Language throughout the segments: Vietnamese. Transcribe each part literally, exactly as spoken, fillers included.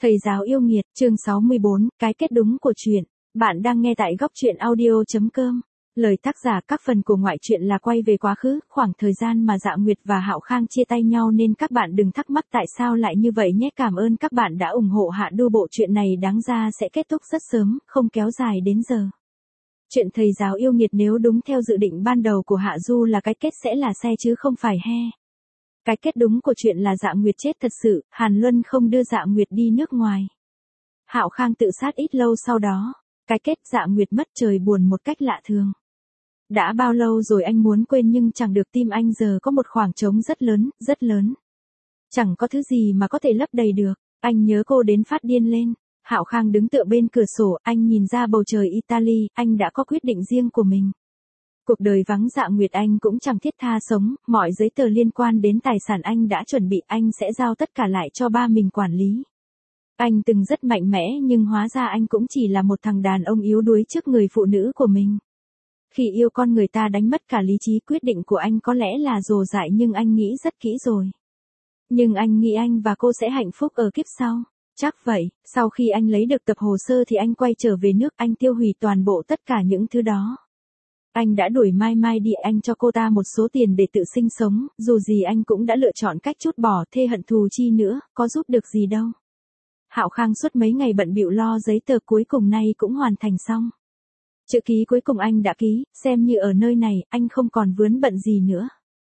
Thầy giáo yêu nghiệt, chương sáu mươi bốn, cái kết đúng của chuyện. Bạn đang nghe tại góc truyện audio chấm com. Lời tác giả các phần của ngoại truyện là quay về quá khứ, khoảng thời gian mà Dạ Nguyệt và Hạo Khang chia tay nhau nên các bạn đừng thắc mắc tại sao lại như vậy nhé. Cảm ơn các bạn đã ủng hộ Hạ Du. Bộ truyện này đáng ra sẽ kết thúc rất sớm, không kéo dài đến giờ. Chuyện thầy giáo yêu nghiệt nếu đúng theo dự định ban đầu của Hạ Du là cái kết sẽ là xe chứ không phải he. Cái kết đúng của chuyện là Dạ Nguyệt chết thật sự, Hàn Luân không đưa Dạ Nguyệt đi nước ngoài. Hạo Khang tự sát ít lâu sau đó. Cái kết Dạ Nguyệt mất trời buồn một cách lạ thường. Đã bao lâu rồi anh muốn quên nhưng chẳng được, tim anh giờ có một khoảng trống rất lớn, rất lớn. Chẳng có thứ gì mà có thể lấp đầy được. Anh nhớ cô đến phát điên lên. Hạo Khang đứng tựa bên cửa sổ, anh nhìn ra bầu trời Italy, anh đã có quyết định riêng của mình. Cuộc đời vắng Dạ Nguyệt anh cũng chẳng thiết tha sống, mọi giấy tờ liên quan đến tài sản anh đã chuẩn bị, anh sẽ giao tất cả lại cho ba mình quản lý. Anh từng rất mạnh mẽ nhưng hóa ra anh cũng chỉ là một thằng đàn ông yếu đuối trước người phụ nữ của mình. Khi yêu con người ta đánh mất cả lý trí, quyết định của anh có lẽ là dồ dại nhưng anh nghĩ rất kỹ rồi. Nhưng anh nghĩ anh và cô sẽ hạnh phúc ở kiếp sau. Chắc vậy, sau khi anh lấy được tập hồ sơ thì anh quay trở về nước, anh tiêu hủy toàn bộ tất cả những thứ đó. Anh đã đuổi Mai Mai đi, anh cho cô ta một số tiền để tự sinh sống, dù gì anh cũng đã lựa chọn cách trút bỏ, thê hận thù chi nữa, có giúp được gì đâu. Hạo Khang suốt mấy ngày bận bịu lo giấy tờ, cuối cùng nay cũng hoàn thành xong. Chữ ký cuối cùng anh đã ký, xem như ở nơi này, anh không còn vướng bận gì nữa.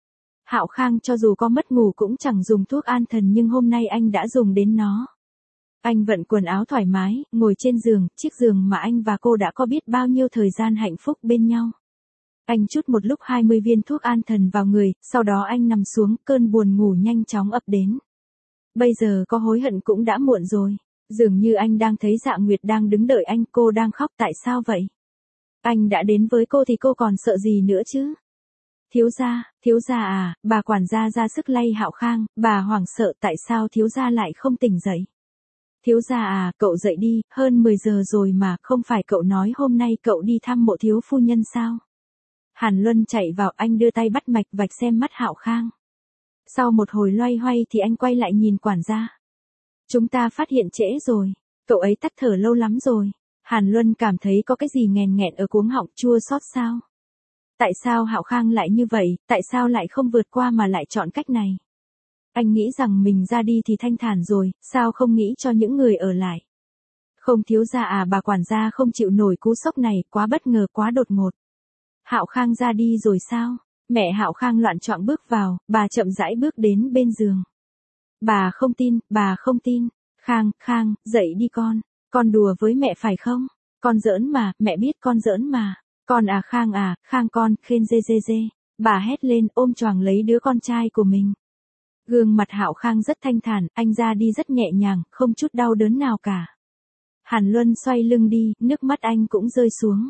Hạo Khang cho dù có mất ngủ cũng chẳng dùng thuốc an thần nhưng hôm nay anh đã dùng đến nó. Anh vận quần áo thoải mái, ngồi trên giường, chiếc giường mà anh và cô đã có biết bao nhiêu thời gian hạnh phúc bên nhau. Anh trút một lúc hai mươi viên thuốc an thần vào người, sau đó anh nằm xuống, cơn buồn ngủ nhanh chóng ập đến. Bây giờ có hối hận cũng đã muộn rồi. Dường như anh đang thấy Dạ Nguyệt đang đứng đợi anh, cô đang khóc, tại sao vậy? Anh đã đến với cô thì cô còn sợ gì nữa chứ? Thiếu gia, thiếu gia à, bà quản gia ra sức lay Hạo Khang, bà hoảng sợ, tại sao thiếu gia lại không tỉnh dậy? Thiếu gia à, cậu dậy đi, hơn mười giờ rồi mà, không phải cậu nói hôm nay cậu đi thăm mộ thiếu phu nhân sao? Hàn Luân chạy vào, anh đưa tay bắt mạch vạch xem mắt Hạo Khang. Sau một hồi loay hoay thì anh quay lại nhìn quản gia. Chúng ta phát hiện trễ rồi, cậu ấy tắt thở lâu lắm rồi. Hàn Luân cảm thấy có cái gì nghèn nghẹn ở cuống họng, chua xót sao? Tại sao Hạo Khang lại như vậy, tại sao lại không vượt qua mà lại chọn cách này? Anh nghĩ rằng mình ra đi thì thanh thản rồi, sao không nghĩ cho những người ở lại? Không thiếu gia à, bà quản gia không chịu nổi cú sốc này, quá bất ngờ, quá đột ngột. Hạo Khang ra đi rồi sao? Mẹ Hạo Khang loạn choạng bước vào, bà chậm rãi bước đến bên giường. Bà không tin, bà không tin. Khang, Khang, dậy đi con. Con đùa với mẹ phải không? Con giỡn mà, mẹ biết con giỡn mà. Con à Khang à, Khang con, khên dê dê dê. Bà hét lên, ôm choàng lấy đứa con trai của mình. Gương mặt Hạo Khang rất thanh thản, anh ra đi rất nhẹ nhàng, không chút đau đớn nào cả. Hàn Luân xoay lưng đi, nước mắt anh cũng rơi xuống.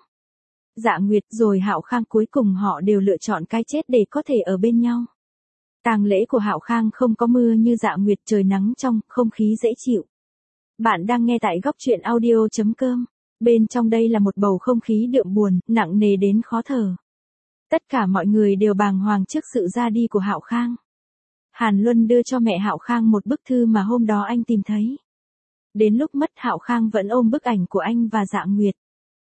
Dạ Nguyệt rồi Hạo Khang, cuối cùng họ đều lựa chọn cái chết để có thể ở bên nhau. Tang lễ của Hạo Khang không có mưa như Dạ Nguyệt, trời nắng trong, không khí dễ chịu. Bạn đang nghe tại góc truyện audio chấm com. Bên trong đây là một bầu không khí đượm buồn, nặng nề đến khó thở. Tất cả mọi người đều bàng hoàng trước sự ra đi của Hạo Khang. Hàn Luân đưa cho mẹ Hạo Khang một bức thư mà hôm đó anh tìm thấy. Đến lúc mất Hạo Khang vẫn ôm bức ảnh của anh và Dạ Nguyệt.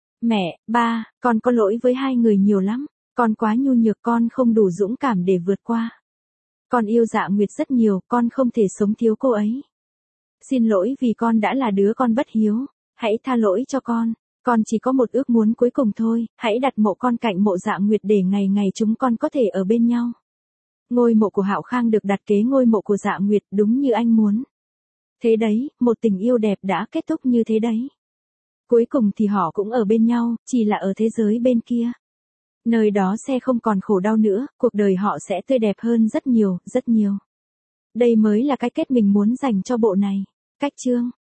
Mẹ, ba, con có lỗi với hai người nhiều lắm, con quá nhu nhược, con không đủ dũng cảm để vượt qua. Con yêu Dạ Nguyệt rất nhiều, con không thể sống thiếu cô ấy. Xin lỗi vì con đã là đứa con bất hiếu, hãy tha lỗi cho con, con chỉ có một ước muốn cuối cùng thôi, hãy đặt mộ con cạnh mộ Dạ Nguyệt để ngày ngày chúng con có thể ở bên nhau. Ngôi mộ của Hạo Khang được đặt kế ngôi mộ của Dạ Nguyệt, đúng như anh muốn. Thế đấy, một tình yêu đẹp đã kết thúc như thế đấy. Cuối cùng thì họ cũng ở bên nhau, chỉ là ở thế giới bên kia. Nơi đó sẽ không còn khổ đau nữa, cuộc đời họ sẽ tươi đẹp hơn rất nhiều, rất nhiều. Đây mới là cái kết mình muốn dành cho bộ này. Cách chương